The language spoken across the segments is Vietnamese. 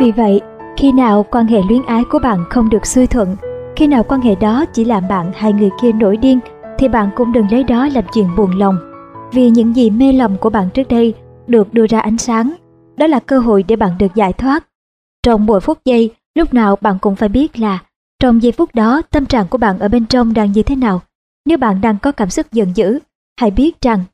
Vì vậy, khi nào quan hệ luyến ái của bạn không được xuôi thuận, khi nào quan hệ đó chỉ làm bạn hay người kia nổi điên, thì bạn cũng đừng lấy đó làm chuyện buồn lòng. Vì những gì mê lầm của bạn trước đây được đưa ra ánh sáng, đó là cơ hội để bạn được giải thoát. Trong mỗi phút giây, lúc nào bạn cũng phải biết là trong giây phút đó tâm trạng của bạn ở bên trong đang như thế nào. Nếu bạn đang có cảm xúc giận dữ, hãy biết rằng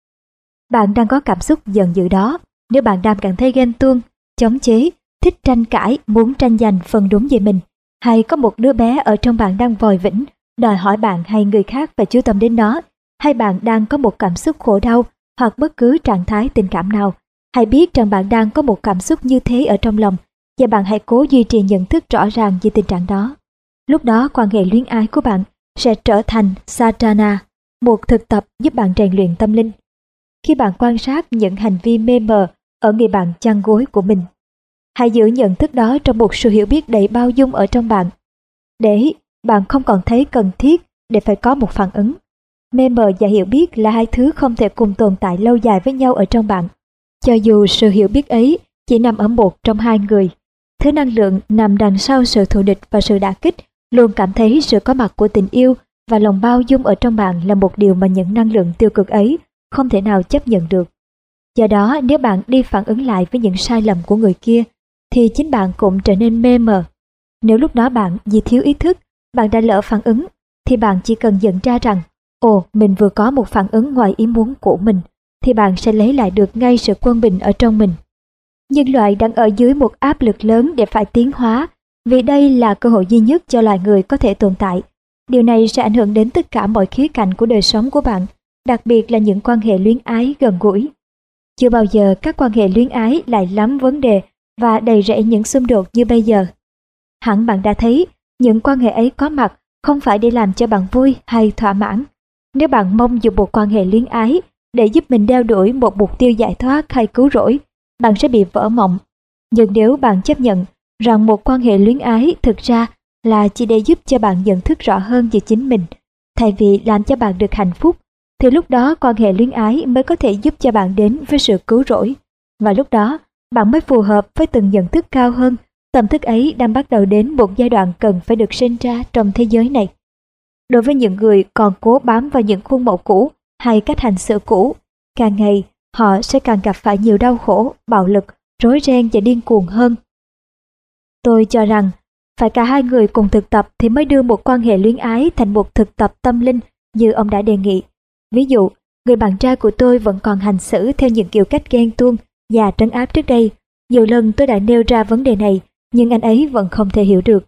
bạn đang có cảm xúc giận dữ đó. Nếu bạn đang cảm thấy ghen tuông, chống chế, thích tranh cãi, muốn tranh giành phần đúng về mình, hay có một đứa bé ở trong bạn đang vòi vĩnh, đòi hỏi bạn hay người khác phải chú tâm đến nó, hay bạn đang có một cảm xúc khổ đau hoặc bất cứ trạng thái tình cảm nào, hãy biết rằng bạn đang có một cảm xúc như thế ở trong lòng và bạn hãy cố duy trì nhận thức rõ ràng về tình trạng đó. Lúc đó quan hệ luyến ái của bạn sẽ trở thành sadhana, một thực tập giúp bạn rèn luyện tâm linh. Khi bạn quan sát những hành vi mê mờ ở người bạn chăn gối của mình, hãy giữ nhận thức đó trong một sự hiểu biết đầy bao dung ở trong bạn, để bạn không còn thấy cần thiết để phải có một phản ứng. Mê mờ và hiểu biết là hai thứ không thể cùng tồn tại lâu dài với nhau ở trong bạn. Cho dù sự hiểu biết ấy chỉ nằm ở một trong hai người, thứ năng lượng nằm đằng sau sự thù địch và sự đả kích luôn cảm thấy sự có mặt của tình yêu và lòng bao dung ở trong bạn là một điều mà những năng lượng tiêu cực ấy không thể nào chấp nhận được. Do đó, nếu bạn đi phản ứng lại với những sai lầm của người kia, thì chính bạn cũng trở nên mê mờ. Nếu lúc đó bạn vì thiếu ý thức, bạn đã lỡ phản ứng, thì bạn chỉ cần nhận ra rằng, mình vừa có một phản ứng ngoài ý muốn của mình, thì bạn sẽ lấy lại được ngay sự quân bình ở trong mình. Nhân loại đang ở dưới một áp lực lớn để phải tiến hóa, vì đây là cơ hội duy nhất cho loài người có thể tồn tại. Điều này sẽ ảnh hưởng đến tất cả mọi khía cạnh của đời sống của bạn, đặc biệt là những quan hệ luyến ái gần gũi. Chưa bao giờ các quan hệ luyến ái lại lắm vấn đề và đầy rẫy những xung đột như bây giờ. Hẳn bạn đã thấy, những quan hệ ấy có mặt không phải để làm cho bạn vui hay thỏa mãn. Nếu bạn mong dùng một quan hệ luyến ái để giúp mình đeo đuổi một mục tiêu giải thoát hay cứu rỗi, bạn sẽ bị vỡ mộng. Nhưng nếu bạn chấp nhận rằng một quan hệ luyến ái thực ra là chỉ để giúp cho bạn nhận thức rõ hơn về chính mình, thay vì làm cho bạn được hạnh phúc, thì lúc đó quan hệ luyến ái mới có thể giúp cho bạn đến với sự cứu rỗi. Và lúc đó, bạn mới phù hợp với từng nhận thức cao hơn. Tâm thức ấy đang bắt đầu đến một giai đoạn cần phải được sinh ra trong thế giới này. Đối với những người còn cố bám vào những khuôn mẫu cũ hay cách hành xử cũ, càng ngày họ sẽ càng gặp phải nhiều đau khổ, bạo lực, rối ren và điên cuồng hơn. Tôi cho rằng, phải cả hai người cùng thực tập thì mới đưa một quan hệ luyến ái thành một thực tập tâm linh như ông đã đề nghị. Ví dụ, người bạn trai của tôi vẫn còn hành xử theo những kiểu cách ghen tuông và trấn áp trước đây. Nhiều lần tôi đã nêu ra vấn đề này, nhưng anh ấy vẫn không thể hiểu được.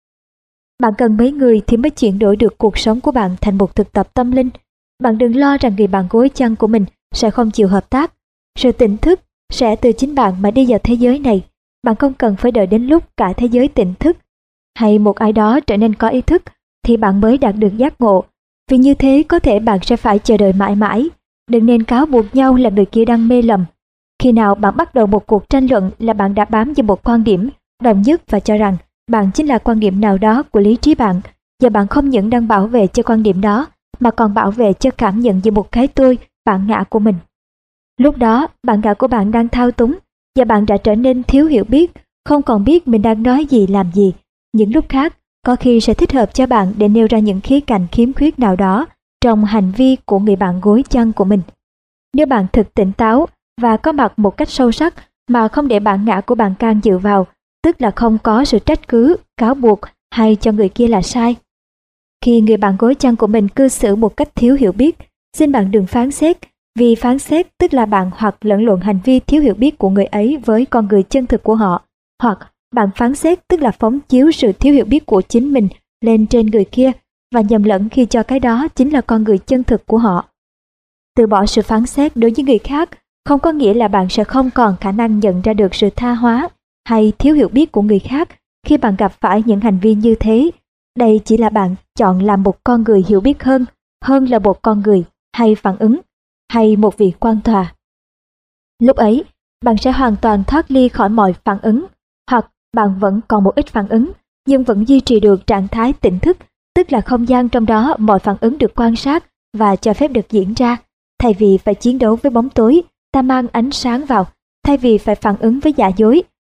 Bạn cần mấy người thì mới chuyển đổi được cuộc sống của bạn thành một thực tập tâm linh. Bạn đừng lo rằng người bạn gối chăn của mình sẽ không chịu hợp tác. Sự tỉnh thức sẽ từ chính bạn mà đi vào thế giới này. Bạn không cần phải đợi đến lúc cả thế giới tỉnh thức hay một ai đó trở nên có ý thức thì bạn mới đạt được giác ngộ. Vì như thế có thể bạn sẽ phải chờ đợi mãi mãi. Đừng nên cáo buộc nhau là người kia đang mê lầm. Khi nào bạn bắt đầu một cuộc tranh luận là bạn đã bám vào một quan điểm đồng nhất và cho rằng bạn chính là quan điểm nào đó của lý trí bạn, và bạn không những đang bảo vệ cho quan điểm đó mà còn bảo vệ cho cảm nhận về một cái tôi, bản ngã của mình. Lúc đó, bản ngã của bạn đang thao túng và bạn đã trở nên thiếu hiểu biết, không còn biết mình đang nói gì làm gì. Những lúc khác, có khi sẽ thích hợp cho bạn để nêu ra những khía cạnh khiếm khuyết nào đó trong hành vi của người bạn gối chăn của mình. Nếu bạn thực tỉnh táo và có mặt một cách sâu sắc mà không để bản ngã của bạn can dự vào, tức là không có sự trách cứ, cáo buộc hay cho người kia là sai. Khi người bạn gối chăn của mình cư xử một cách thiếu hiểu biết, xin bạn đừng phán xét, vì phán xét tức là bạn hoặc lẫn lộn hành vi thiếu hiểu biết của người ấy với con người chân thực của họ, hoặc bạn phán xét tức là phóng chiếu sự thiếu hiểu biết của chính mình lên trên người kia và nhầm lẫn khi cho cái đó chính là con người chân thực của họ. Từ bỏ sự phán xét đối với người khác không có nghĩa là bạn sẽ không còn khả năng nhận ra được sự tha hóa hay thiếu hiểu biết của người khác khi bạn gặp phải những hành vi như thế. Đây chỉ là bạn chọn làm một con người hiểu biết hơn là một con người hay phản ứng, hay một vị quan tòa. Lúc ấy, bạn sẽ hoàn toàn thoát ly khỏi mọi phản ứng, hoặc bạn vẫn còn một ít phản ứng, nhưng vẫn duy trì được trạng thái tỉnh thức, tức là không gian trong đó mọi phản ứng được quan sát và cho phép được diễn ra. Thay vì phải chiến đấu với bóng tối, ta mang ánh sáng vào. Thay vì phải phản ứng với giả dối,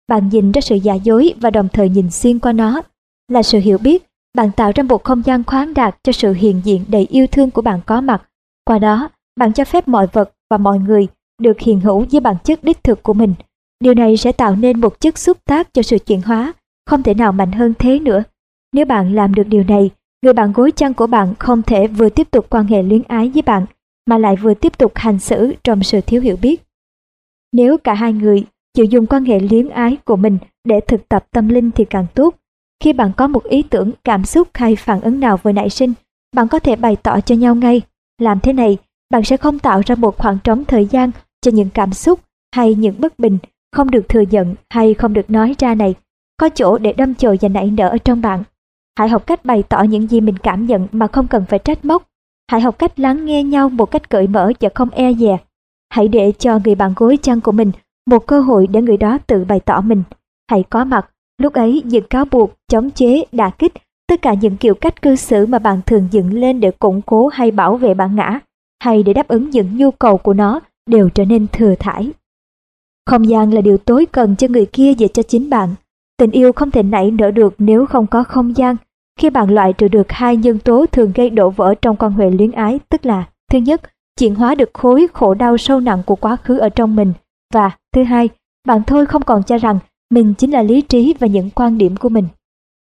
Bạn nhìn ra sự giả dối và đồng thời nhìn xuyên qua nó là sự hiểu biết. Bạn tạo ra một không gian khoáng đạt cho sự hiện diện đầy yêu thương của bạn có mặt. Qua đó, bạn cho phép mọi vật và mọi người được hiện hữu với bản chất đích thực của mình. Điều này sẽ tạo nên một chất xúc tác cho sự chuyển hóa, không thể nào mạnh hơn thế nữa. Nếu bạn làm được điều này, người bạn gối chăn của bạn không thể vừa tiếp tục quan hệ luyến ái với bạn, mà lại vừa tiếp tục hành xử trong sự thiếu hiểu biết. Nếu cả hai người chịu dùng quan hệ luyến ái của mình để thực tập tâm linh thì càng tốt. Khi bạn có một ý tưởng, cảm xúc hay phản ứng nào vừa nảy sinh, bạn có thể bày tỏ cho nhau ngay. Làm thế này, bạn sẽ không tạo ra một khoảng trống thời gian cho những cảm xúc hay những bất bình không được thừa nhận hay không được nói ra này, có chỗ để đâm chồi và nảy nở ở trong bạn. Hãy học cách bày tỏ những gì mình cảm nhận mà không cần phải trách móc. Hãy học cách lắng nghe nhau một cách cởi mở và không e dè. Hãy để cho người bạn gối chăn của mình một cơ hội để người đó tự bày tỏ mình. Hãy có mặt. Lúc ấy, những cáo buộc, chống chế, đả kích, tất cả những kiểu cách cư xử mà bạn thường dựng lên để củng cố hay bảo vệ bản ngã, hay để đáp ứng những nhu cầu của nó, đều trở nên thừa thãi. Không gian là điều tối cần cho người kia và cho chính bạn. Tình yêu không thể nảy nở được nếu không có không gian. Khi bạn loại trừ được hai nhân tố thường gây đổ vỡ trong quan hệ luyến ái, tức là thứ nhất, chuyển hóa được khối khổ đau sâu nặng của quá khứ ở trong mình, và thứ hai, bạn thôi không còn cho rằng mình chính là lý trí và những quan điểm của mình.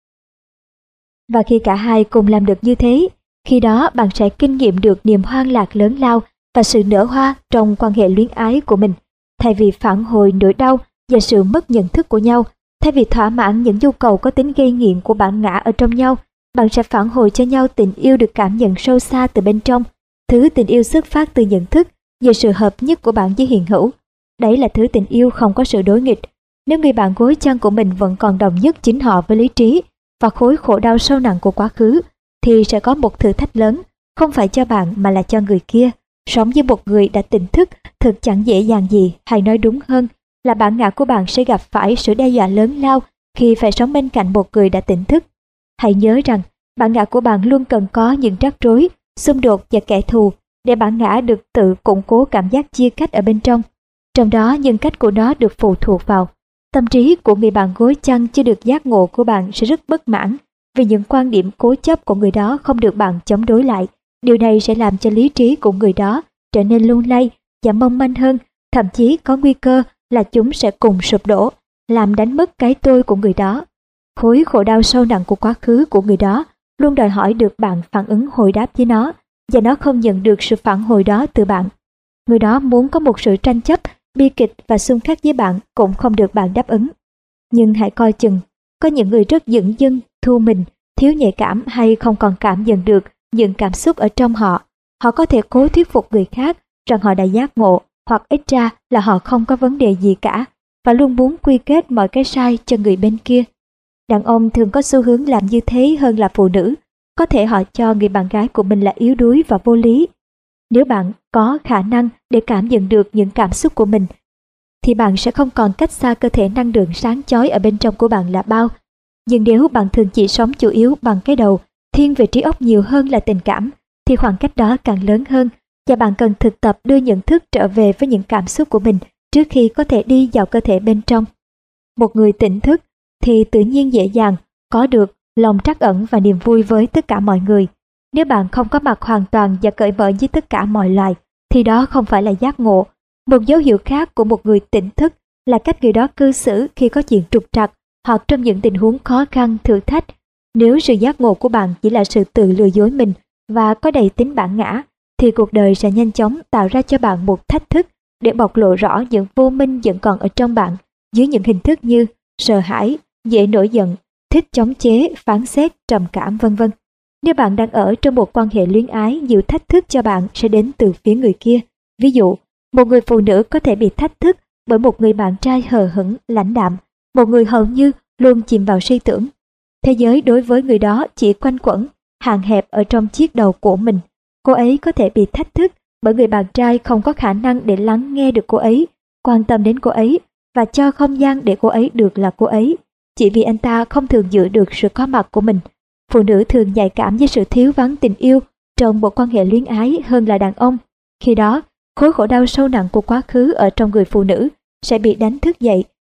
Và khi cả hai cùng làm được như thế, khi đó bạn sẽ kinh nghiệm được niềm hoang lạc lớn lao và sự nở hoa trong quan hệ luyến ái của mình. Thay vì phản hồi nỗi đau và sự mất nhận thức của nhau, thay vì thỏa mãn những nhu cầu có tính gây nghiện của bản ngã ở trong nhau, bạn sẽ phản hồi cho nhau tình yêu được cảm nhận sâu xa từ bên trong, thứ tình yêu xuất phát từ nhận thức về sự hợp nhất của bạn với hiện hữu. Đấy là thứ tình yêu không có sự đối nghịch. Nếu người bạn gối chăn của mình vẫn còn đồng nhất chính họ với lý trí và khối khổ đau sâu nặng của quá khứ, thì sẽ có một thử thách lớn, không phải cho bạn mà là cho người kia. Sống với một người đã tỉnh thức thực chẳng dễ dàng gì, hay nói đúng hơn là bản ngã của bạn sẽ gặp phải sự đe dọa lớn lao khi phải sống bên cạnh một người đã tỉnh thức. Hãy nhớ rằng, bản ngã của bạn luôn cần có những rắc rối, xung đột và kẻ thù để bản ngã được tự củng cố cảm giác chia cách ở bên trong. Trong đó, nhân cách của nó được phụ thuộc vào. Tâm trí của người bạn gối chăn chưa được giác ngộ của bạn sẽ rất bất mãn vì những quan điểm cố chấp của người đó không được bạn chống đối lại. Điều này sẽ làm cho lý trí của người đó trở nên lung lay và mong manh hơn, thậm chí có nguy cơ là chúng sẽ cùng sụp đổ, làm đánh mất cái tôi của người đó. Khối khổ đau sâu nặng của quá khứ của người đó luôn đòi hỏi được bạn phản ứng hồi đáp với nó, và nó không nhận được sự phản hồi đó từ bạn. Người đó muốn có một sự tranh chấp, bi kịch và xung khắc với bạn cũng không được bạn đáp ứng. Nhưng hãy coi chừng, có những người rất dửng dưng, thu mình, thiếu nhạy cảm hay không còn cảm nhận được những cảm xúc ở trong họ. Họ có thể cố thuyết phục người khác rằng họ đã giác ngộ, hoặc ít ra là họ không có vấn đề gì cả, và luôn muốn quy kết mọi cái sai cho người bên kia. Đàn ông thường có xu hướng làm như thế hơn là phụ nữ. Có thể họ cho người bạn gái của mình là yếu đuối và vô lý. Nếu bạn có khả năng để cảm nhận được những cảm xúc của mình, thì bạn sẽ không còn cách xa cơ thể năng lượng sáng chói ở bên trong của bạn là bao. Nhưng nếu bạn thường chỉ sống chủ yếu bằng cái đầu, thiên về trí óc nhiều hơn là tình cảm, thì khoảng cách đó càng lớn hơn, và bạn cần thực tập đưa nhận thức trở về với những cảm xúc của mình trước khi có thể đi vào cơ thể bên trong. Một người tỉnh thức thì tự nhiên dễ dàng có được lòng trắc ẩn và niềm vui với tất cả mọi người. Nếu bạn không có mặt hoàn toàn và cởi mở với tất cả mọi loài, thì đó không phải là giác ngộ. Một dấu hiệu khác của một người tỉnh thức là cách người đó cư xử khi có chuyện trục trặc hoặc trong những tình huống khó khăn, thử thách. Nếu sự giác ngộ của bạn chỉ là sự tự lừa dối mình và có đầy tính bản ngã, thì cuộc đời sẽ nhanh chóng tạo ra cho bạn một thách thức để bộc lộ rõ những vô minh vẫn còn ở trong bạn dưới những hình thức như sợ hãi, dễ nổi giận, thích chống chế, phán xét, trầm cảm, vân vân. Nếu bạn đang ở trong một quan hệ luyến ái, nhiều thách thức cho bạn sẽ đến từ phía người kia. Ví dụ, một người phụ nữ có thể bị thách thức bởi một người bạn trai hờ hững, lãnh đạm, một người hầu như luôn chìm vào suy tưởng. Thế giới đối với người đó chỉ quanh quẩn, hạn hẹp ở trong chiếc đầu của mình. Cô ấy có thể bị thách thức bởi người bạn trai không có khả năng để lắng nghe được cô ấy, quan tâm đến cô ấy và cho không gian để cô ấy được là cô ấy. Chỉ vì anh ta không thường giữ được sự có mặt của mình. Phụ nữ thường nhạy cảm với sự thiếu vắng tình yêu trong một quan hệ luyến ái hơn là đàn ông. Khi đó, khối khổ đau sâu nặng của quá khứ ở trong người phụ nữ sẽ bị đánh thức dậy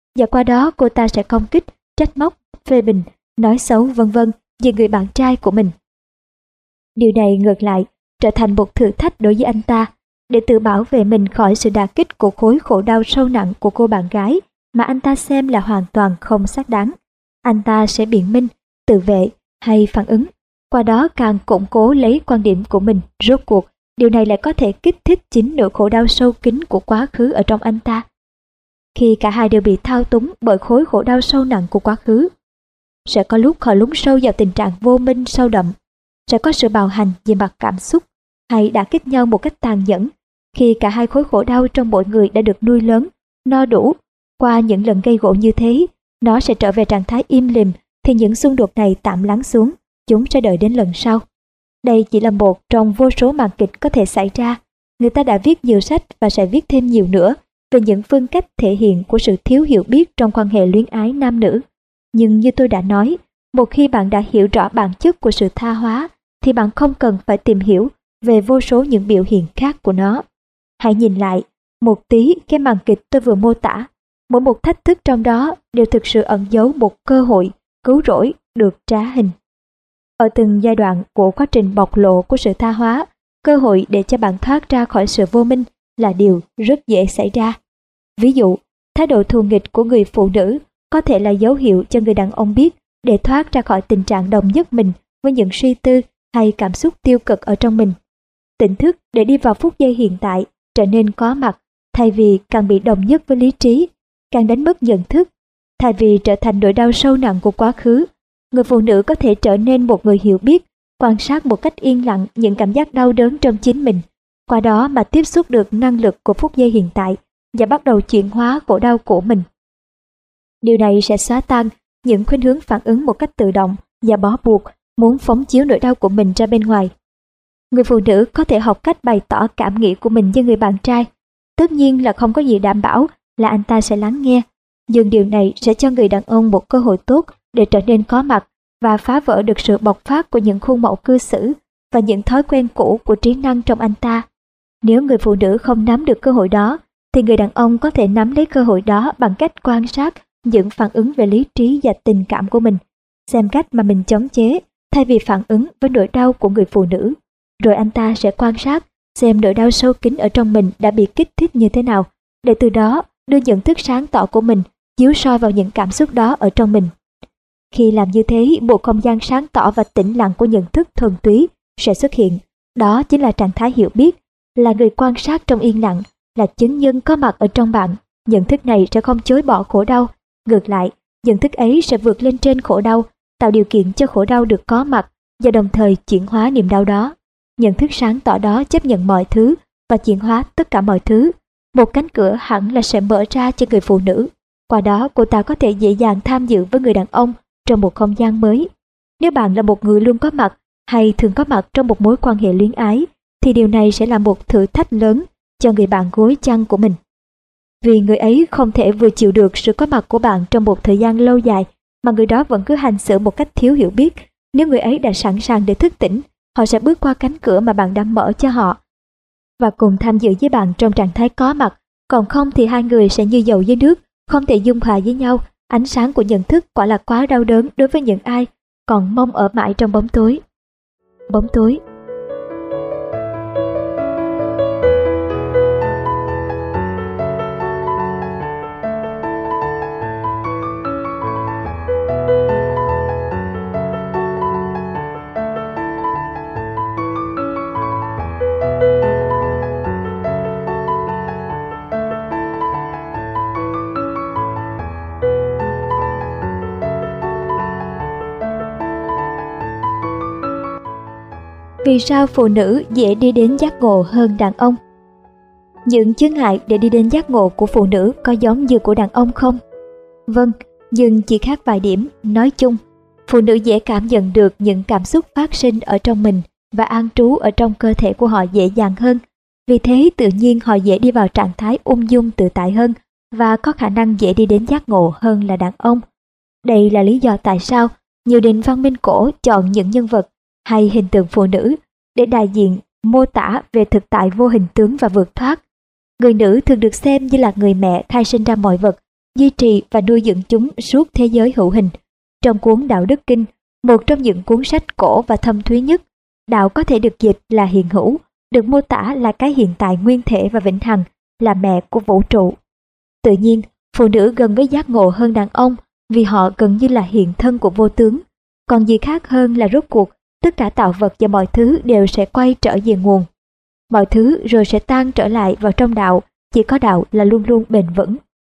và qua đó cô ta sẽ công kích, trách móc, phê bình, nói xấu vân vân về người bạn trai của mình. Điều này ngược lại trở thành một thử thách đối với anh ta, để tự bảo vệ mình khỏi sự đả kích của khối khổ đau sâu nặng của cô bạn gái mà anh ta xem là hoàn toàn không xác đáng. Anh ta sẽ biện minh, tự vệ hay phản ứng, qua đó càng củng cố lấy quan điểm của mình. Rốt cuộc, điều này lại có thể kích thích chính nỗi khổ đau sâu kín của quá khứ ở trong anh ta. Khi cả hai đều bị thao túng bởi khối khổ đau sâu nặng của quá khứ, sẽ có lúc họ lún sâu vào tình trạng vô minh sâu đậm, sẽ có sự bạo hành về mặt cảm xúc hay đả kích nhau một cách tàn nhẫn. Khi cả hai khối khổ đau trong mỗi người đã được nuôi lớn, no đủ, qua những lần gây gổ như thế, nó sẽ trở về trạng thái im lìm, thì những xung đột này tạm lắng xuống, chúng sẽ đợi đến lần sau. Đây chỉ là một trong vô số màn kịch có thể xảy ra. Người ta đã viết nhiều sách và sẽ viết thêm nhiều nữa về những phương cách thể hiện của sự thiếu hiểu biết trong quan hệ luyến ái nam nữ. Nhưng như tôi đã nói, một khi bạn đã hiểu rõ bản chất của sự tha hóa, thì bạn không cần phải tìm hiểu về vô số những biểu hiện khác của nó. Hãy nhìn lại một tí cái màn kịch tôi vừa mô tả. Mỗi một thách thức trong đó đều thực sự ẩn giấu một cơ hội cứu rỗi được trá hình. Ở từng giai đoạn của quá trình bộc lộ của sự tha hóa, cơ hội để cho bạn thoát ra khỏi sự vô minh là điều rất dễ xảy ra. Ví dụ, thái độ thù nghịch của người phụ nữ có thể là dấu hiệu cho người đàn ông biết để thoát ra khỏi tình trạng đồng nhất mình với những suy tư hay cảm xúc tiêu cực ở trong mình. Tỉnh thức để đi vào phút giây hiện tại, trở nên có mặt, thay vì càng bị đồng nhất với lý trí, càng đánh mất nhận thức. Thay vì trở thành nỗi đau sâu nặng của quá khứ, người phụ nữ có thể trở nên một người hiểu biết, quan sát một cách yên lặng những cảm giác đau đớn trong chính mình, qua đó mà tiếp xúc được năng lực của phút giây hiện tại và bắt đầu chuyển hóa khổ đau của mình. Điều này sẽ xóa tan những khuynh hướng phản ứng một cách tự động và bó buộc, muốn phóng chiếu nỗi đau của mình ra bên ngoài. Người phụ nữ có thể học cách bày tỏ cảm nghĩ của mình với người bạn trai. Tất nhiên là không có gì đảm bảo là anh ta sẽ lắng nghe, nhưng điều này sẽ cho người đàn ông một cơ hội tốt để trở nên có mặt và phá vỡ được sự bộc phát của những khuôn mẫu cư xử và những thói quen cũ của trí năng trong anh ta. Nếu người phụ nữ không nắm được cơ hội đó, thì người đàn ông có thể nắm lấy cơ hội đó bằng cách quan sát những phản ứng về lý trí và tình cảm của mình, xem cách mà mình chống chế thay vì phản ứng với nỗi đau của người phụ nữ. Rồi anh ta sẽ quan sát xem nỗi đau sâu kín ở trong mình đã bị kích thích như thế nào, để từ đó đưa nhận thức sáng tỏ của mình chiếu soi vào những cảm xúc đó ở trong mình. Khi làm như thế, một không gian sáng tỏ và tĩnh lặng của nhận thức thuần túy sẽ xuất hiện. Đó chính là trạng thái hiểu biết, là người quan sát trong yên lặng, là chứng nhân có mặt ở trong bạn. Nhận thức này sẽ không chối bỏ khổ đau. Ngược lại, nhận thức ấy sẽ vượt lên trên khổ đau, tạo điều kiện cho khổ đau được có mặt và đồng thời chuyển hóa niềm đau đó. Nhận thức sáng tỏ đó chấp nhận mọi thứ và chuyển hóa tất cả mọi thứ. Một cánh cửa hẳn là sẽ mở ra cho người phụ nữ. Qua đó cô ta có thể dễ dàng tham dự với người đàn ông trong một không gian mới. Nếu bạn là một người luôn có mặt hay thường có mặt trong một mối quan hệ luyến ái, thì điều này sẽ là một thử thách lớn cho người bạn gối chăn của mình. Vì người ấy không thể vừa chịu được sự có mặt của bạn trong một thời gian lâu dài, mà người đó vẫn cứ hành xử một cách thiếu hiểu biết. Nếu người ấy đã sẵn sàng để thức tỉnh, họ sẽ bước qua cánh cửa mà bạn đã mở cho họ và cùng tham dự với bạn trong trạng thái có mặt. Còn không thì hai người sẽ như dầu với nước, không thể dung hòa với nhau. Ánh sáng của nhận thức quả là quá đau đớn đối với những ai còn mong ở mãi trong bóng tối. Bóng tối. Vì sao phụ nữ dễ đi đến giác ngộ hơn đàn ông? Những chướng ngại để đi đến giác ngộ của phụ nữ có giống như của đàn ông không? Vâng, nhưng chỉ khác vài điểm. Nói chung, phụ nữ dễ cảm nhận được những cảm xúc phát sinh ở trong mình và an trú ở trong cơ thể của họ dễ dàng hơn. Vì thế tự nhiên họ dễ đi vào trạng thái ung dung tự tại hơn và có khả năng dễ đi đến giác ngộ hơn là đàn ông. Đây là lý do tại sao nhiều nền văn minh cổ chọn những nhân vật hay hình tượng phụ nữ để đại diện mô tả về thực tại vô hình tướng và vượt thoát. Người nữ thường được xem như là người mẹ khai sinh ra mọi vật duy trì và nuôi dưỡng chúng suốt thế giới hữu hình. Trong cuốn Đạo Đức Kinh, một trong những cuốn sách cổ và thâm thúy nhất, đạo có thể được dịch là hiện hữu, được mô tả là cái hiện tại nguyên thể và vĩnh hằng, là mẹ của vũ trụ. Tự nhiên, phụ nữ gần với giác ngộ hơn đàn ông vì họ gần như là hiện thân của vô tướng. Còn gì khác hơn là rốt cuộc, tất cả tạo vật và mọi thứ đều sẽ quay trở về nguồn. Mọi thứ rồi sẽ tan trở lại vào trong đạo, chỉ có đạo là luôn luôn bền vững.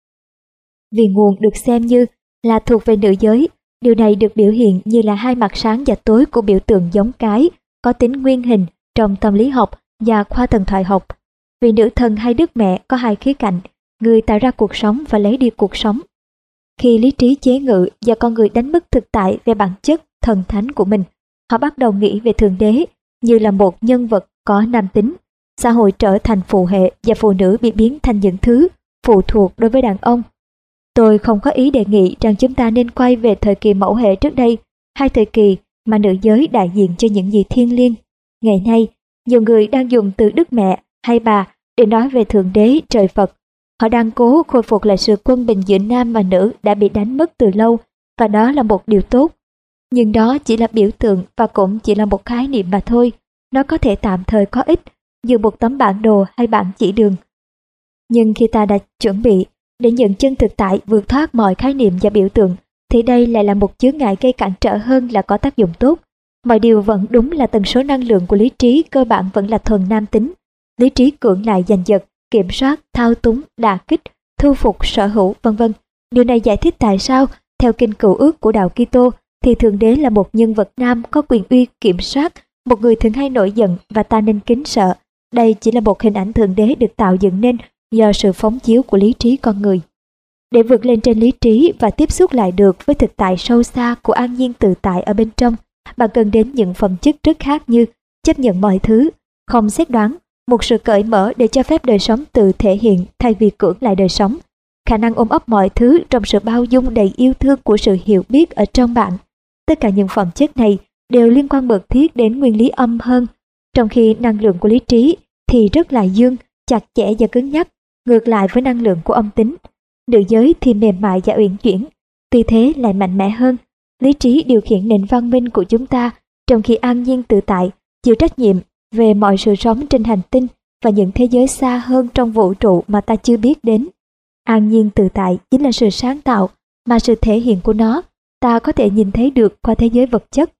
Vì nguồn được xem như là thuộc về nữ giới, điều này được biểu hiện như là hai mặt sáng và tối của biểu tượng giống cái, có tính nguyên hình trong tâm lý học và khoa thần thoại học. Vì nữ thần hay đức mẹ có hai khía cạnh, người tạo ra cuộc sống và lấy đi cuộc sống. Khi lý trí chế ngự và con người đánh mất thực tại về bản chất thần thánh của mình, họ bắt đầu nghĩ về Thượng Đế như là một nhân vật có nam tính. Xã hội trở thành phụ hệ và phụ nữ bị biến thành những thứ phụ thuộc đối với đàn ông. Tôi không có ý đề nghị rằng chúng ta nên quay về thời kỳ mẫu hệ trước đây, hay thời kỳ mà nữ giới đại diện cho những gì thiêng liêng. Ngày nay, nhiều người đang dùng từ Đức Mẹ hay Bà để nói về Thượng Đế trời Phật. Họ đang cố khôi phục lại sự quân bình giữa nam và nữ đã bị đánh mất từ lâu, và đó là một điều tốt. Nhưng đó chỉ là biểu tượng và cũng chỉ là một khái niệm mà thôi. Nó có thể tạm thời có ích, như một tấm bản đồ hay bản chỉ đường. Nhưng khi ta đã chuẩn bị để nhận chân thực tại vượt thoát mọi khái niệm và biểu tượng, thì đây lại là một chướng ngại gây cản trở hơn là có tác dụng tốt. Mọi điều vẫn đúng là tần số năng lượng của lý trí cơ bản vẫn là thuần nam tính. Lý trí cưỡng lại giành giật, kiểm soát, thao túng, đả kích, thu phục, sở hữu, vân vân. Điều này giải thích tại sao, theo kinh Cựu Ước của đạo Kitô, thì Thượng Đế là một nhân vật nam có quyền uy kiểm soát, một người thường hay nổi giận và ta nên kính sợ. Đây chỉ là một hình ảnh Thượng Đế được tạo dựng nên do sự phóng chiếu của lý trí con người. Để vượt lên trên lý trí và tiếp xúc lại được với thực tại sâu xa của an nhiên tự tại ở bên trong, bạn cần đến những phẩm chất rất khác như chấp nhận mọi thứ, không xét đoán, một sự cởi mở để cho phép đời sống tự thể hiện thay vì cưỡng lại đời sống, khả năng ôm ấp mọi thứ trong sự bao dung đầy yêu thương của sự hiểu biết ở trong bạn. Tất cả những phẩm chất này đều liên quan mật thiết đến nguyên lý âm hơn, trong khi năng lượng của lý trí thì rất là dương, chặt chẽ và cứng nhắc, ngược lại với năng lượng của âm tính. Nữ giới thì mềm mại và uyển chuyển, tư thế lại mạnh mẽ hơn. Lý trí điều khiển nền văn minh của chúng ta, trong khi an nhiên tự tại chịu trách nhiệm về mọi sự sống trên hành tinh và những thế giới xa hơn trong vũ trụ mà ta chưa biết đến. An nhiên tự tại chính là sự sáng tạo, mà sự thể hiện của nó ta có thể nhìn thấy được qua thế giới vật chất.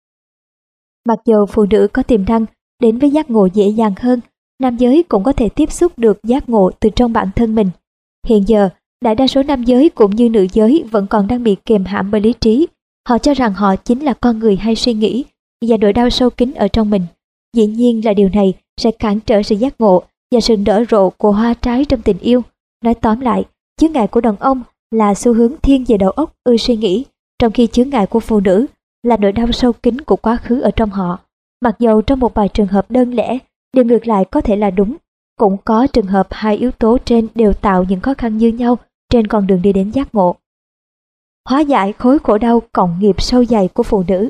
Mặc dù phụ nữ có tiềm năng đến với giác ngộ dễ dàng hơn, nam giới cũng có thể tiếp xúc được giác ngộ từ trong bản thân mình. Hiện giờ, đại đa số nam giới cũng như nữ giới vẫn còn đang bị kềm hãm bởi lý trí. Họ cho rằng họ chính là con người hay suy nghĩ và nỗi đau sâu kín ở trong mình. Dĩ nhiên là điều này sẽ cản trở sự giác ngộ và sự nở rộ của hoa trái trong tình yêu. Nói tóm lại, chướng ngại của đàn ông là xu hướng thiên về đầu óc ưa suy nghĩ, trong khi chướng ngại của phụ nữ là nỗi đau sâu kín của quá khứ ở trong họ. Mặc dầu trong một vài trường hợp đơn lẻ, điều ngược lại có thể là đúng, cũng có trường hợp hai yếu tố trên đều tạo những khó khăn như nhau trên con đường đi đến giác ngộ. Hóa giải khối khổ đau cộng nghiệp sâu dày của phụ nữ.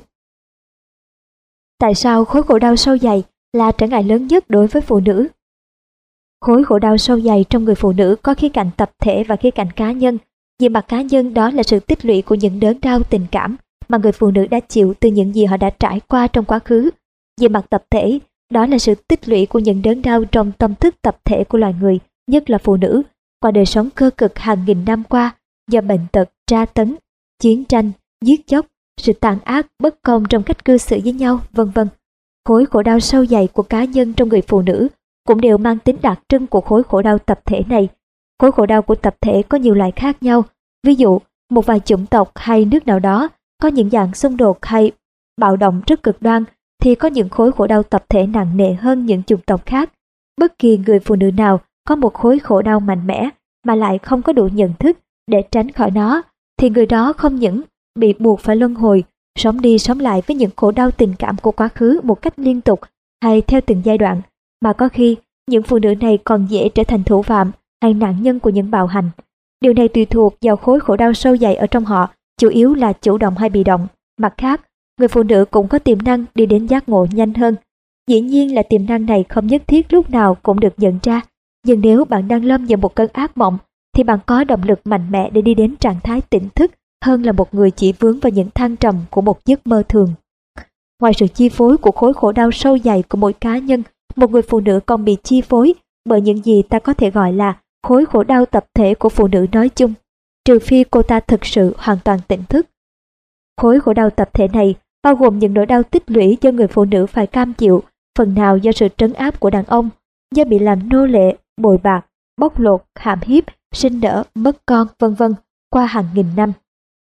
Tại sao khối khổ đau sâu dày là trở ngại lớn nhất đối với phụ nữ? Khối khổ đau sâu dày trong người phụ nữ có khía cạnh tập thể và khía cạnh cá nhân. Về mặt cá nhân, đó là sự tích lũy của những đớn đau tình cảm mà người phụ nữ đã chịu từ những gì họ đã trải qua trong quá khứ. Về mặt tập thể, đó là sự tích lũy của những đớn đau trong tâm thức tập thể của loài người, nhất là phụ nữ, qua đời sống cơ cực hàng nghìn năm qua do bệnh tật, tra tấn, chiến tranh, giết chóc, sự tàn ác, bất công trong cách cư xử với nhau, vân vân. Khối khổ đau sâu dày của cá nhân trong người phụ nữ cũng đều mang tính đặc trưng của khối khổ đau tập thể này. Khối khổ đau của tập thể có nhiều loại khác nhau. Ví dụ, một vài chủng tộc hay nước nào đó có những dạng xung đột hay bạo động rất cực đoan, thì có những khối khổ đau tập thể nặng nề hơn những chủng tộc khác. Bất kỳ người phụ nữ nào có một khối khổ đau mạnh mẽ mà lại không có đủ nhận thức để tránh khỏi nó, thì người đó không những bị buộc phải luân hồi, sống đi sống lại với những khổ đau tình cảm của quá khứ một cách liên tục hay theo từng giai đoạn, mà có khi những phụ nữ này còn dễ trở thành thủ phạm hay nạn nhân của những bạo hành. Điều này tùy thuộc vào khối khổ đau sâu dày ở trong họ, chủ yếu là chủ động hay bị động. Mặt khác, người phụ nữ cũng có tiềm năng đi đến giác ngộ nhanh hơn. Dĩ nhiên là tiềm năng này không nhất thiết lúc nào cũng được nhận ra, nhưng nếu bạn đang lâm vào một cơn ác mộng thì bạn có động lực mạnh mẽ để đi đến trạng thái tỉnh thức hơn là một người chỉ vướng vào những thăng trầm của một giấc mơ thường. Ngoài sự chi phối của khối khổ đau sâu dày của mỗi cá nhân, một người phụ nữ còn bị chi phối bởi những gì ta có thể gọi là khối khổ đau tập thể của phụ nữ nói chung, trừ phi cô ta thực sự hoàn toàn tỉnh thức. Khối khổ đau tập thể này bao gồm những nỗi đau tích lũy do người phụ nữ phải cam chịu, phần nào do sự trấn áp của đàn ông, do bị làm nô lệ, bồi bạc, bóc lột, hãm hiếp, sinh nở, mất con, vân vân qua hàng nghìn năm.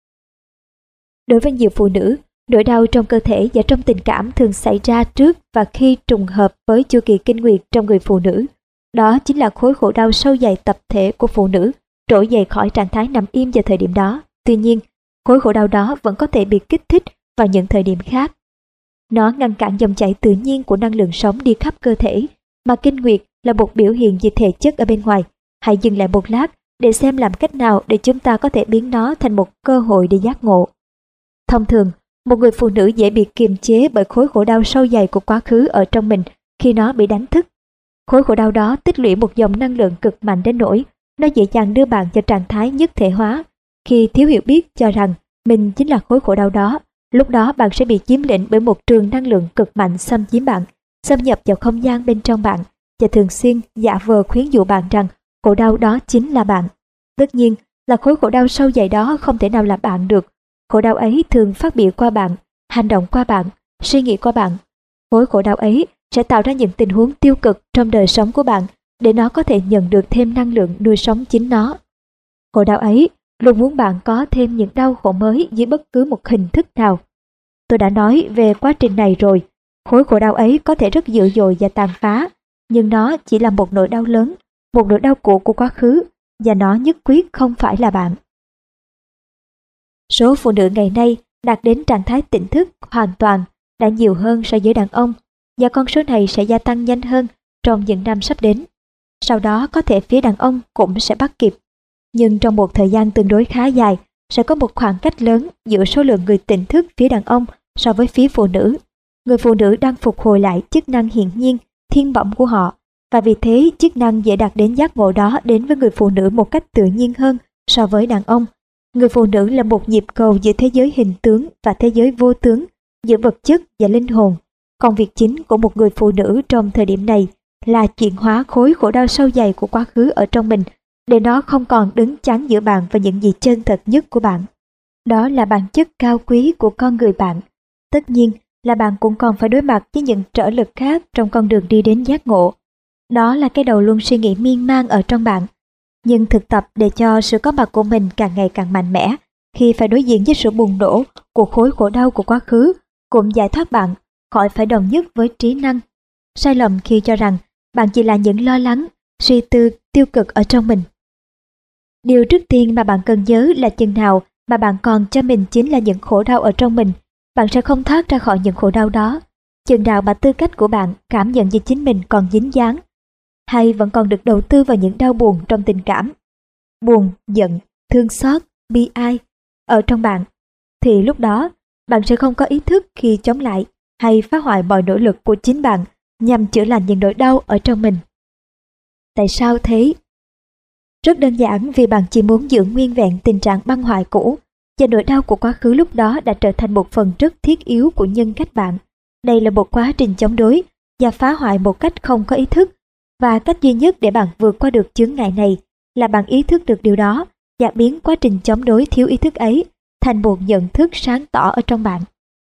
Đối với nhiều phụ nữ, nỗi đau trong cơ thể và trong tình cảm thường xảy ra trước và khi trùng hợp với chu kỳ kinh nguyệt trong người phụ nữ. Đó chính là khối khổ đau sâu dày tập thể của phụ nữ, trỗi dậy khỏi trạng thái nằm im vào thời điểm đó. Tuy nhiên, khối khổ đau đó vẫn có thể bị kích thích vào những thời điểm khác. Nó ngăn cản dòng chảy tự nhiên của năng lượng sống đi khắp cơ thể, mà kinh nguyệt là một biểu hiện về thể chất ở bên ngoài. Hãy dừng lại một lát để xem làm cách nào để chúng ta có thể biến nó thành một cơ hội để giác ngộ. Thông thường, một người phụ nữ dễ bị kiềm chế bởi khối khổ đau sâu dày của quá khứ ở trong mình khi nó bị đánh thức. Khối khổ đau đó tích lũy một dòng năng lượng cực mạnh đến nỗi nó dễ dàng đưa bạn vào trạng thái nhất thể hóa. Khi thiếu hiểu biết cho rằng mình chính là khối khổ đau đó, lúc đó bạn sẽ bị chiếm lĩnh bởi một trường năng lượng cực mạnh xâm chiếm bạn, xâm nhập vào không gian bên trong bạn và thường xuyên giả vờ khuyến dụ bạn rằng khổ đau đó chính là bạn. Tất nhiên là khối khổ đau sâu dày đó không thể nào là bạn được. Khổ đau ấy thường phát biểu qua bạn, hành động qua bạn, suy nghĩ qua bạn. Khối khổ đau ấy sẽ tạo ra những tình huống tiêu cực trong đời sống của bạn để nó có thể nhận được thêm năng lượng nuôi sống chính nó. Khổ đau ấy luôn muốn bạn có thêm những đau khổ mới dưới bất cứ một hình thức nào. Tôi đã nói về quá trình này rồi. Khối khổ đau ấy có thể rất dữ dội và tàn phá, nhưng nó chỉ là một nỗi đau lớn, một nỗi đau cũ của quá khứ, và nó nhất quyết không phải là bạn. Số phụ nữ ngày nay đạt đến trạng thái tỉnh thức hoàn toàn đã nhiều hơn so với đàn ông, và con số này sẽ gia tăng nhanh hơn trong những năm sắp đến. Sau đó có thể phía đàn ông cũng sẽ bắt kịp. Nhưng trong một thời gian tương đối khá dài, sẽ có một khoảng cách lớn giữa số lượng người tỉnh thức phía đàn ông so với phía phụ nữ. Người phụ nữ đang phục hồi lại chức năng hiển nhiên, thiên bẩm của họ, và vì thế chức năng dễ đạt đến giác ngộ đó đến với người phụ nữ một cách tự nhiên hơn so với đàn ông. Người phụ nữ là một nhịp cầu giữa thế giới hình tướng và thế giới vô tướng, giữa vật chất và linh hồn. Còn việc chính của một người phụ nữ trong thời điểm này là chuyển hóa khối khổ đau sâu dày của quá khứ ở trong mình, để nó không còn đứng chắn giữa bạn và những gì chân thật nhất của bạn. Đó là bản chất cao quý của con người bạn. Tất nhiên là bạn cũng còn phải đối mặt với những trở lực khác trong con đường đi đến giác ngộ. Đó là cái đầu luôn suy nghĩ miên man ở trong bạn. Nhưng thực tập để cho sự có mặt của mình càng ngày càng mạnh mẽ khi phải đối diện với sự bùng nổ của khối khổ đau của quá khứ cũng giải thoát bạn khỏi phải đồng nhất với trí năng. Sai lầm khi cho rằng bạn chỉ là những lo lắng, suy tư tiêu cực ở trong mình. Điều trước tiên mà bạn cần nhớ là chừng nào mà bạn còn cho mình chính là những khổ đau ở trong mình, bạn sẽ không thoát ra khỏi những khổ đau đó. Chừng nào mà tư cách của bạn cảm nhận về chính mình còn dính dáng, hay vẫn còn được đầu tư vào những đau buồn trong tình cảm, buồn, giận, thương xót, bi ai ở trong bạn, thì lúc đó bạn sẽ không có ý thức khi chống lại hay phá hoại mọi nỗ lực của chính bạn nhằm chữa lành những nỗi đau ở trong mình. Tại sao thế? Rất đơn giản, vì bạn chỉ muốn giữ nguyên vẹn tình trạng băng hoại cũ, và nỗi đau của quá khứ lúc đó đã trở thành một phần rất thiết yếu của nhân cách bạn. Đây là một quá trình chống đối và phá hoại một cách không có ý thức, và cách duy nhất để bạn vượt qua được chướng ngại này là bạn ý thức được điều đó và biến quá trình chống đối thiếu ý thức ấy thành một nhận thức sáng tỏ ở trong bạn.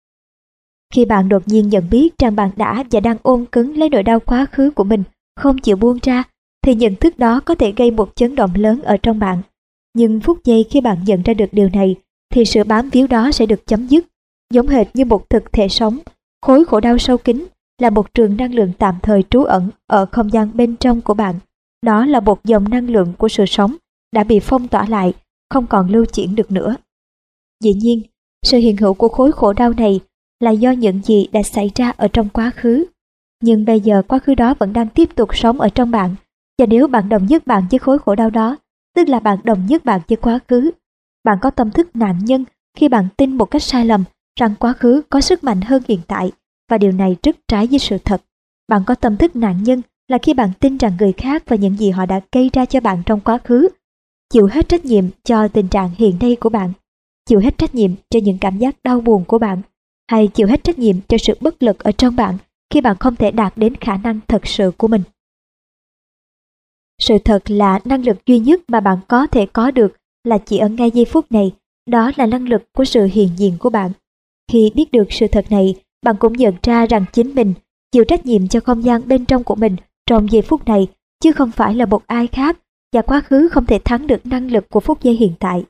Khi bạn đột nhiên nhận biết rằng bạn đã và đang ôm cứng lấy nỗi đau quá khứ của mình, không chịu buông ra, thì nhận thức đó có thể gây một chấn động lớn ở trong bạn. Nhưng phút giây khi bạn nhận ra được điều này, thì sự bám víu đó sẽ được chấm dứt. Giống hệt như một thực thể sống, khối khổ đau sâu kín là một trường năng lượng tạm thời trú ẩn ở không gian bên trong của bạn. Đó là một dòng năng lượng của sự sống đã bị phong tỏa lại, không còn lưu chuyển được nữa. Dĩ nhiên, sự hiện hữu của khối khổ đau này là do những gì đã xảy ra ở trong quá khứ. Nhưng bây giờ quá khứ đó vẫn đang tiếp tục sống ở trong bạn, và nếu bạn đồng nhất bạn với khối khổ đau đó, tức là bạn đồng nhất bạn với quá khứ. Bạn có tâm thức nạn nhân khi bạn tin một cách sai lầm rằng quá khứ có sức mạnh hơn hiện tại, và điều này rất trái với sự thật. Bạn có tâm thức nạn nhân là khi bạn tin rằng người khác và những gì họ đã gây ra cho bạn trong quá khứ chịu hết trách nhiệm cho tình trạng hiện nay của bạn, chịu hết trách nhiệm cho những cảm giác đau buồn của bạn, hay chịu hết trách nhiệm cho sự bất lực ở trong bạn khi bạn không thể đạt đến khả năng thật sự của mình. Sự thật là năng lực duy nhất mà bạn có thể có được là chỉ ở ngay giây phút này, đó là năng lực của sự hiện diện của bạn. Khi biết được sự thật này, bạn cũng nhận ra rằng chính mình chịu trách nhiệm cho không gian bên trong của mình trong giây phút này, chứ không phải là một ai khác, và quá khứ không thể thắng được năng lực của phút giây hiện tại.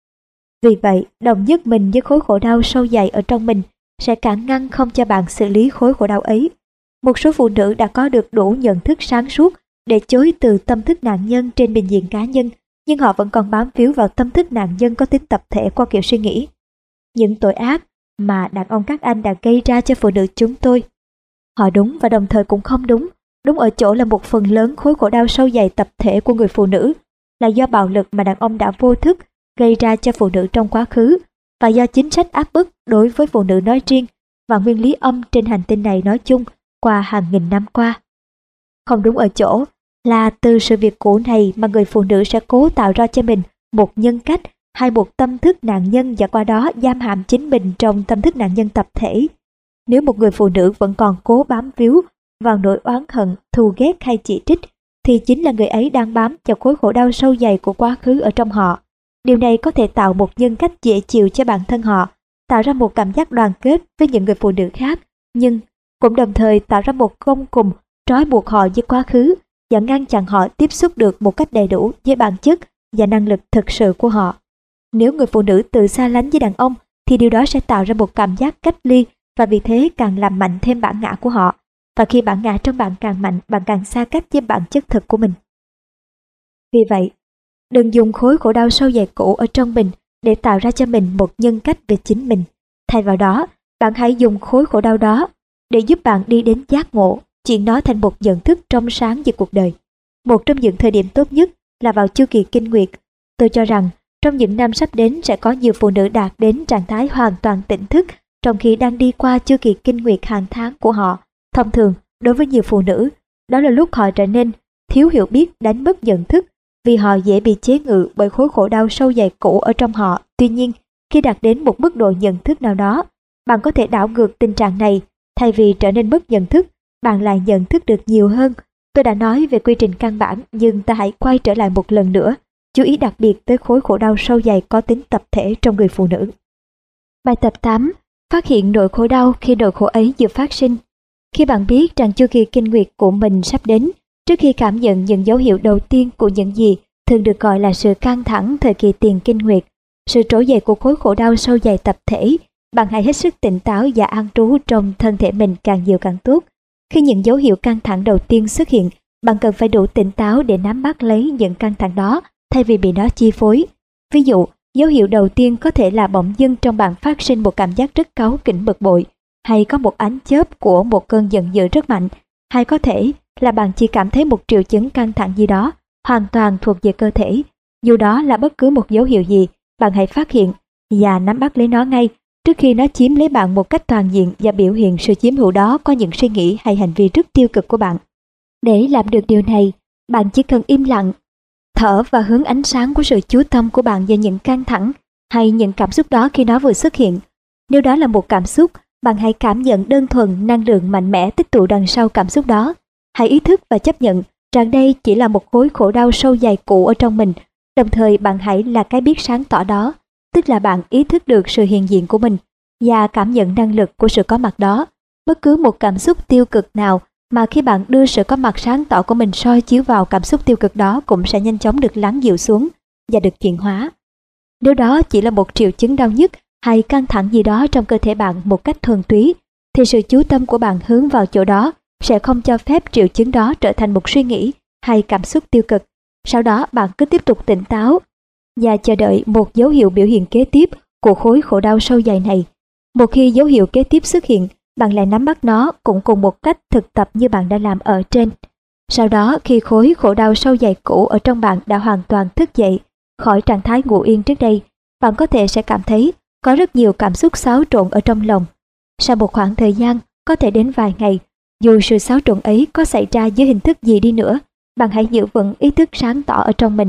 Vì vậy, đồng nhất mình với khối khổ đau sâu dày ở trong mình sẽ cản ngăn không cho bạn xử lý khối khổ đau ấy. Một số phụ nữ đã có được đủ nhận thức sáng suốt để chối từ tâm thức nạn nhân trên bình diện cá nhân, nhưng họ vẫn còn bám víu vào tâm thức nạn nhân có tính tập thể qua kiểu suy nghĩ. Những tội ác mà đàn ông các anh đã gây ra cho phụ nữ chúng tôi. Họ đúng và đồng thời cũng không đúng. Đúng ở chỗ là một phần lớn khối khổ đau sâu dày tập thể của người phụ nữ là do bạo lực mà đàn ông đã vô thức gây ra cho phụ nữ trong quá khứ, và do chính sách áp bức đối với phụ nữ nói riêng và nguyên lý âm trên hành tinh này nói chung qua hàng nghìn năm qua. Không đúng ở chỗ là từ sự việc cũ này mà người phụ nữ sẽ cố tạo ra cho mình một nhân cách hay một tâm thức nạn nhân, và qua đó giam hãm chính mình trong tâm thức nạn nhân tập thể. Nếu một người phụ nữ vẫn còn cố bám víu vào nỗi oán hận, thù ghét hay chỉ trích, thì chính là người ấy đang bám vào khối khổ đau sâu dày của quá khứ ở trong họ. Điều này có thể tạo một nhân cách dễ chịu cho bản thân họ, tạo ra một cảm giác đoàn kết với những người phụ nữ khác, nhưng cũng đồng thời tạo ra một gông cùm trói buộc họ với quá khứ và ngăn chặn họ tiếp xúc được một cách đầy đủ với bản chất và năng lực thực sự của họ. Nếu người phụ nữ tự xa lánh với đàn ông thì điều đó sẽ tạo ra một cảm giác cách ly, và vì thế càng làm mạnh thêm bản ngã của họ. Và khi bản ngã trong bạn càng mạnh, bạn càng xa cách với bản chất thực của mình. Vì vậy, đừng dùng khối khổ đau sâu dày cũ ở trong mình để tạo ra cho mình một nhân cách về chính mình. Thay vào đó, bạn hãy dùng khối khổ đau đó để giúp bạn đi đến giác ngộ, chuyển nó thành một nhận thức trong sáng về cuộc đời. Một trong những thời điểm tốt nhất là vào chu kỳ kinh nguyệt. Tôi cho rằng trong những năm sắp đến sẽ có nhiều phụ nữ đạt đến trạng thái hoàn toàn tỉnh thức trong khi đang đi qua chu kỳ kinh nguyệt hàng tháng của họ. Thông thường, đối với nhiều phụ nữ, đó là lúc họ trở nên thiếu hiểu biết, đánh mất nhận thức, vì họ dễ bị chế ngự bởi khối khổ đau sâu dày cũ ở trong họ. Tuy nhiên, khi đạt đến một mức độ nhận thức nào đó, bạn có thể đảo ngược tình trạng này. Thay vì trở nên mất nhận thức, bạn lại nhận thức được nhiều hơn. Tôi đã nói về quy trình căn bản, nhưng ta hãy quay trở lại một lần nữa, chú ý đặc biệt tới khối khổ đau sâu dày có tính tập thể trong người phụ nữ. Bài tập 8. Phát hiện nỗi khổ đau khi nỗi khổ ấy vừa phát sinh. Khi bạn biết rằng chu kỳ kinh nguyệt của mình sắp đến, trước khi cảm nhận những dấu hiệu đầu tiên của những gì thường được gọi là sự căng thẳng thời kỳ tiền kinh nguyệt, sự trỗi dậy của khối khổ đau sâu dày tập thể, bạn hãy hết sức tỉnh táo và an trú trong thân thể mình càng nhiều càng tốt. Khi những dấu hiệu căng thẳng đầu tiên xuất hiện, bạn cần phải đủ tỉnh táo để nắm bắt lấy những căng thẳng đó thay vì bị nó chi phối. Ví dụ, dấu hiệu đầu tiên có thể là bỗng dưng trong bạn phát sinh một cảm giác rất cáu kỉnh bực bội, hay có một ánh chớp của một cơn giận dữ rất mạnh, hay có thể là bạn chỉ cảm thấy một triệu chứng căng thẳng gì đó hoàn toàn thuộc về cơ thể. Dù đó là bất cứ một dấu hiệu gì, bạn hãy phát hiện và nắm bắt lấy nó ngay trước khi nó chiếm lấy bạn một cách toàn diện và biểu hiện sự chiếm hữu đó qua những suy nghĩ hay hành vi rất tiêu cực của bạn. Để làm được điều này, bạn chỉ cần im lặng, thở và hướng ánh sáng của sự chú tâm của bạn vào những căng thẳng hay những cảm xúc đó khi nó vừa xuất hiện. Nếu đó là một cảm xúc, bạn hãy cảm nhận đơn thuần năng lượng mạnh mẽ tích tụ đằng sau cảm xúc đó. Hãy ý thức và chấp nhận rằng đây chỉ là một khối khổ đau sâu dày cũ ở trong mình. Đồng thời bạn hãy là cái biết sáng tỏ đó, tức là bạn ý thức được sự hiện diện của mình và cảm nhận năng lực của sự có mặt đó. Bất cứ một cảm xúc tiêu cực nào mà khi bạn đưa sự có mặt sáng tỏ của mình soi chiếu vào cảm xúc tiêu cực đó cũng sẽ nhanh chóng được lắng dịu xuống và được chuyển hóa. Nếu đó chỉ là một triệu chứng đau nhức hay căng thẳng gì đó trong cơ thể bạn một cách thuần túy, thì sự chú tâm của bạn hướng vào chỗ đó sẽ không cho phép triệu chứng đó trở thành một suy nghĩ hay cảm xúc tiêu cực. Sau đó bạn cứ tiếp tục tỉnh táo và chờ đợi một dấu hiệu biểu hiện kế tiếp của khối khổ đau sâu dày này. Một khi dấu hiệu kế tiếp xuất hiện, bạn lại nắm bắt nó cũng cùng một cách thực tập như bạn đã làm ở trên. Sau đó, khi khối khổ đau sâu dày cũ ở trong bạn đã hoàn toàn thức dậy khỏi trạng thái ngủ yên trước đây, bạn có thể sẽ cảm thấy có rất nhiều cảm xúc xáo trộn ở trong lòng. Sau một khoảng thời gian, có thể đến vài ngày, dù sự xáo trộn ấy có xảy ra dưới hình thức gì đi nữa, bạn hãy giữ vững ý thức sáng tỏ ở trong mình.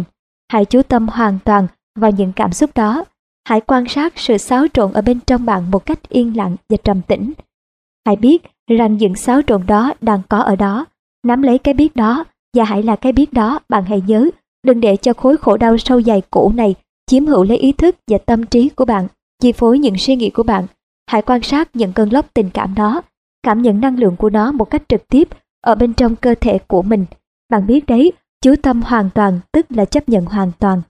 Hãy chú tâm hoàn toàn vào những cảm xúc đó. Hãy quan sát sự xáo trộn ở bên trong bạn một cách yên lặng và trầm tĩnh. Hãy biết rằng những xáo trộn đó đang có ở đó. Nắm lấy cái biết đó và hãy là cái biết đó. Bạn hãy nhớ, đừng để cho khối khổ đau sâu dày cũ này chiếm hữu lấy ý thức và tâm trí của bạn, chi phối những suy nghĩ của bạn. Hãy quan sát những cơn lốc tình cảm đó, cảm nhận năng lượng của nó một cách trực tiếp ở bên trong cơ thể của mình. Bạn biết đấy, chú tâm hoàn toàn tức là chấp nhận hoàn toàn.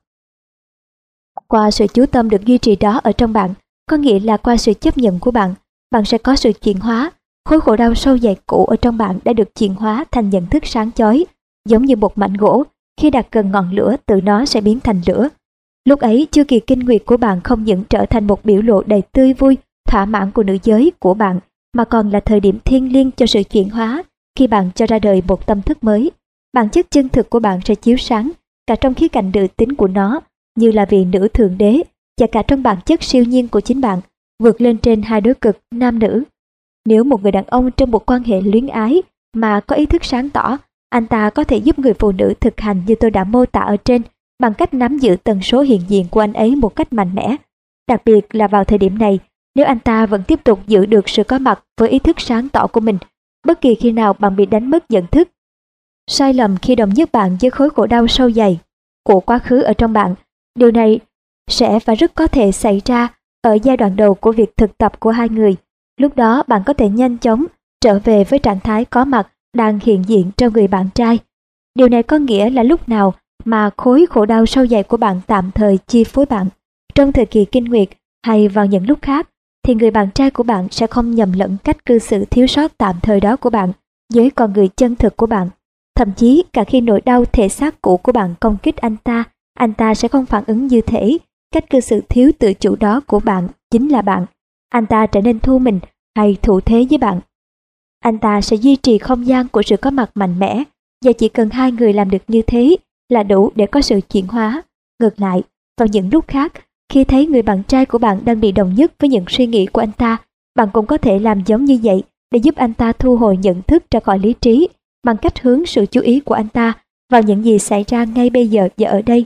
Qua sự chú tâm được duy trì đó ở trong bạn, có nghĩa là qua sự chấp nhận của bạn, bạn sẽ có sự chuyển hóa. Khối khổ đau sâu dày cũ ở trong bạn đã được chuyển hóa thành nhận thức sáng chói, giống như một mảnh gỗ, khi đặt gần ngọn lửa tự nó sẽ biến thành lửa. Lúc ấy, chu kỳ kinh nguyệt của bạn không những trở thành một biểu lộ đầy tươi vui, thỏa mãn của nữ giới của bạn, mà còn là thời điểm thiêng liêng cho sự chuyển hóa, khi bạn cho ra đời một tâm thức mới. Bản chất chân thực của bạn sẽ chiếu sáng cả trong khía cạnh nữ tính của nó, như là vị nữ thượng đế, và cả trong bản chất siêu nhiên của chính bạn, vượt lên trên hai đối cực nam nữ. Nếu một người đàn ông trong một quan hệ luyến ái mà có ý thức sáng tỏ, anh ta có thể giúp người phụ nữ thực hành như tôi đã mô tả ở trên, bằng cách nắm giữ tần số hiện diện của anh ấy một cách mạnh mẽ. Đặc biệt là vào thời điểm này, nếu anh ta vẫn tiếp tục giữ được sự có mặt với ý thức sáng tỏ của mình, bất kỳ khi nào bạn bị đánh mất nhận thức, sai lầm khi đồng nhất bạn với khối khổ đau sâu dày của quá khứ ở trong bạn, điều này sẽ và rất có thể xảy ra ở giai đoạn đầu của việc thực tập của hai người. Lúc đó bạn có thể nhanh chóng trở về với trạng thái có mặt đang hiện diện trong người bạn trai. Điều này có nghĩa là lúc nào mà khối khổ đau sâu dày của bạn tạm thời chi phối bạn, trong thời kỳ kinh nguyệt hay vào những lúc khác, thì người bạn trai của bạn sẽ không nhầm lẫn cách cư xử thiếu sót tạm thời đó của bạn với con người chân thực của bạn. Thậm chí cả khi nỗi đau thể xác cũ của bạn công kích anh ta sẽ không phản ứng như thể cách cư xử thiếu tự chủ đó của bạn chính là bạn. Anh ta trở nên thu mình hay thủ thế với bạn. Anh ta sẽ duy trì không gian của sự có mặt mạnh mẽ, và chỉ cần hai người làm được như thế là đủ để có sự chuyển hóa. Ngược lại, vào những lúc khác, khi thấy người bạn trai của bạn đang bị đồng nhất với những suy nghĩ của anh ta, bạn cũng có thể làm giống như vậy để giúp anh ta thu hồi nhận thức ra khỏi lý trí, bằng cách hướng sự chú ý của anh ta vào những gì xảy ra ngay bây giờ và ở đây.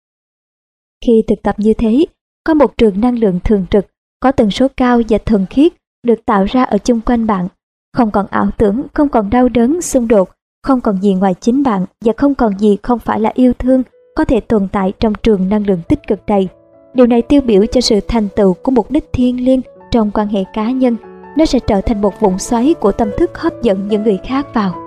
Khi thực tập như thế, có một trường năng lượng thường trực, có tần số cao và thuần khiết được tạo ra ở chung quanh bạn. Không còn ảo tưởng, không còn đau đớn, xung đột, không còn gì ngoài chính bạn, và không còn gì không phải là yêu thương có thể tồn tại trong trường năng lượng tích cực này. Điều này tiêu biểu cho sự thành tựu của mục đích thiêng liêng trong quan hệ cá nhân. Nó sẽ trở thành một vũng xoáy của tâm thức hấp dẫn những người khác vào.